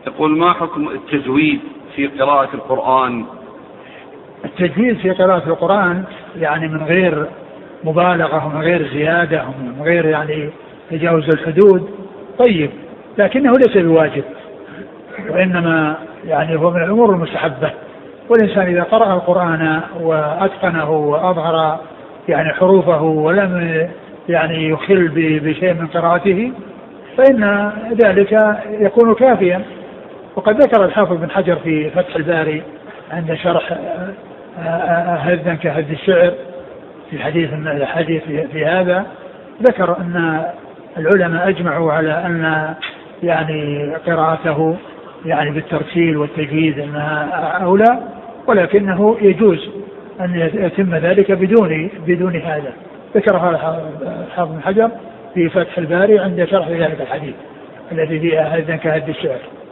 يقول: ما حكم التجويد في قراءة القرآن؟ التجويد في قراءة القرآن يعني من غير مبالغة ومن غير زيادة ومن غير يعني تجاوز الحدود طيب، لكنه ليس بواجب، وإنما يعني هو من الأمور المستحبة. والإنسان إذا قرأ القرآن وأتقنه وأظهر يعني حروفه ولم يعني يخل بشيء من قراءته فإن ذلك يكون كافيا. وقد ذكر الحافظ بن حجر في فتح الباري عند شرح هذا كهذ الشعر في الحديث في هذا، ذكر أن العلماء أجمعوا على أن يعني قراءته يعني بالترتيل والتجويد أنها أولى، ولكنه يجوز أن يتم ذلك بدون هذا. ذكرها الحافظ بن حجر في فتح الباري عند شرح ذلك الحديث الذي فيه هذا كهذ الشعر.